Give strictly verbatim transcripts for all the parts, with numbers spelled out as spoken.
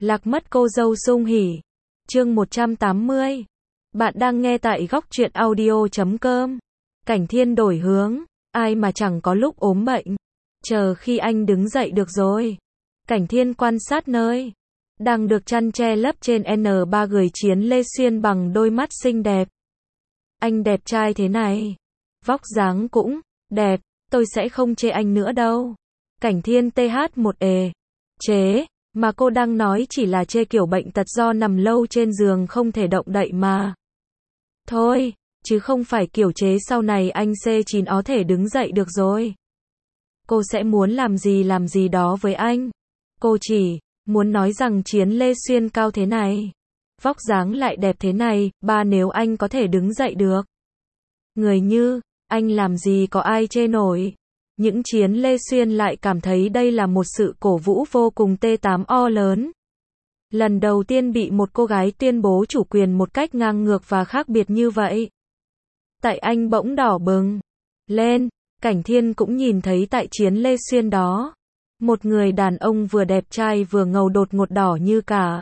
Lạc mất cô dâu sung hỉ. Chương một trăm tám mươi. Bạn đang nghe tại góc truyện audio chấm com. Cảnh Thiên đổi hướng, ai mà chẳng có lúc ốm bệnh. Chờ khi anh đứng dậy được rồi. Cảnh Thiên quan sát nơi đang được chăn che lấp trên N ba gửi Chiến Lê Xuyên bằng đôi mắt xinh đẹp. Anh đẹp trai thế này, vóc dáng cũng đẹp, tôi sẽ không chê anh nữa đâu. Cảnh Thiên th một ề. Chế, mà cô đang nói chỉ là chê kiểu bệnh tật do nằm lâu trên giường không thể động đậy mà. Thôi, chứ không phải kiểu chế sau này anh C chín ó thể đứng dậy được rồi. Cô sẽ muốn làm gì làm gì đó với anh. Cô chỉ muốn nói rằng Chiến Lê Xuyên cao thế này, vóc dáng lại đẹp thế này, ba nếu anh có thể đứng dậy được. Người như anh làm gì có ai chê nổi. Những Chiến Lê Xuyên lại cảm thấy đây là một sự cổ vũ vô cùng T tám O lớn. Lần đầu tiên bị một cô gái tuyên bố chủ quyền một cách ngang ngược và khác biệt như vậy. Tại anh bỗng đỏ bừng lên, Cảnh Thiên cũng nhìn thấy tại Chiến Lê Xuyên đó. Một người đàn ông vừa đẹp trai vừa ngầu đột ngột đỏ như cả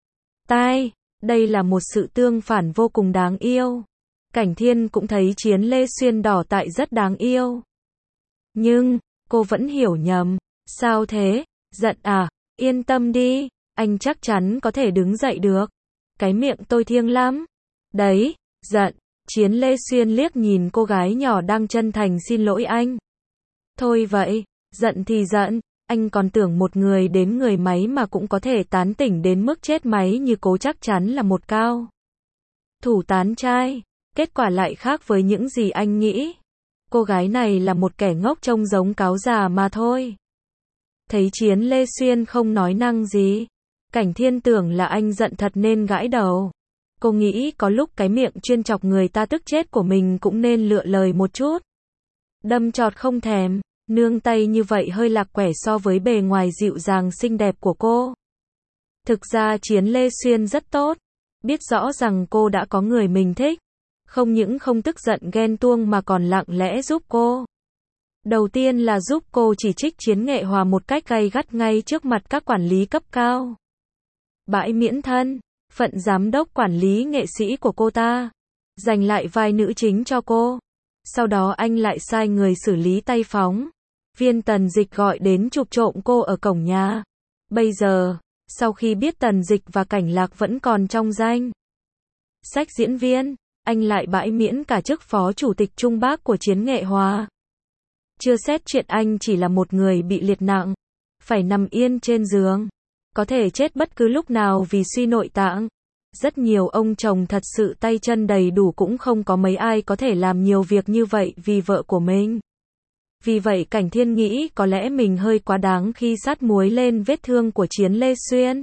tai. Đây là một sự tương phản vô cùng đáng yêu. Cảnh Thiên cũng thấy Chiến Lê Xuyên đỏ tại rất đáng yêu. Nhưng, cô vẫn hiểu nhầm. Sao thế? Giận à? Yên tâm đi, anh chắc chắn có thể đứng dậy được. Cái miệng tôi thiêng lắm. Đấy, giận. Chiến Lê Xuyên liếc nhìn cô gái nhỏ đang chân thành xin lỗi anh. Thôi vậy, giận thì giận, anh còn tưởng một người đến người máy mà cũng có thể tán tỉnh đến mức chết máy như cô chắc chắn là một cao thủ tán trai. Kết quả lại khác với những gì anh nghĩ. Cô gái này là một kẻ ngốc trông giống cáo già mà thôi. Thấy Chiến Lê Xuyên không nói năng gì, Cảnh Thiên tưởng là anh giận thật nên gãi đầu. Cô nghĩ có lúc cái miệng chuyên chọc người ta tức chết của mình cũng nên lựa lời một chút. Đâm chọt không thèm, nương tay như vậy hơi lạc quẻ so với bề ngoài dịu dàng xinh đẹp của cô. Thực ra Chiến Lê Xuyên rất tốt, biết rõ rằng cô đã có người mình thích. Không những không tức giận ghen tuông mà còn lặng lẽ giúp cô. Đầu tiên là giúp cô chỉ trích Chiến Nghệ Hòa một cách gay gắt ngay trước mặt các quản lý cấp cao. Bãi miễn thân phận giám đốc quản lý nghệ sĩ của cô ta, giành lại vai nữ chính cho cô. Sau đó anh lại sai người xử lý tay phóng viên Tần Dịch gọi đến chụp trộm cô ở cổng nhà. Bây giờ, sau khi biết Tần Dịch và Cảnh Lạc vẫn còn trong danh sách diễn viên, anh lại bãi miễn cả chức phó chủ tịch Trung Bác của Chiến Nghệ Hòa. Chưa xét chuyện anh chỉ là một người bị liệt nặng, phải nằm yên trên giường, có thể chết bất cứ lúc nào vì suy nội tạng. Rất nhiều ông chồng thật sự tay chân đầy đủ cũng không có mấy ai có thể làm nhiều việc như vậy vì vợ của mình. Vì vậy Cảnh Thiên nghĩ có lẽ mình hơi quá đáng khi sát muối lên vết thương của Chiến Lê Xuyên.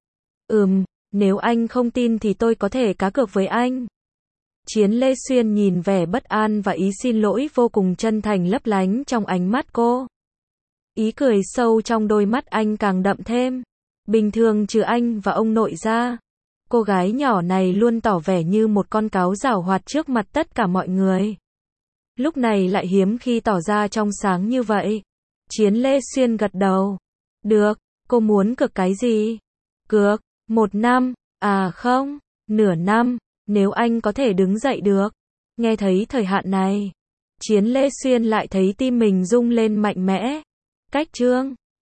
Ừm, nếu anh không tin thì tôi có thể cá cược với anh. Chiến Lê Xuyên nhìn vẻ bất an và ý xin lỗi vô cùng chân thành lấp lánh trong ánh mắt cô. Ý cười sâu trong đôi mắt anh càng đậm thêm. Bình thường trừ anh và ông nội ra, cô gái nhỏ này luôn tỏ vẻ như một con cáo giảo hoạt trước mặt tất cả mọi người. Lúc này lại hiếm khi tỏ ra trong sáng như vậy. Chiến Lê Xuyên gật đầu. Được, cô muốn cược cái gì? Cược, một năm, à không, nửa năm, nếu anh có thể đứng dậy được. Nghe thấy thời hạn này, Chiến Lê Xuyên lại thấy tim mình rung lên mạnh mẽ. Cách chương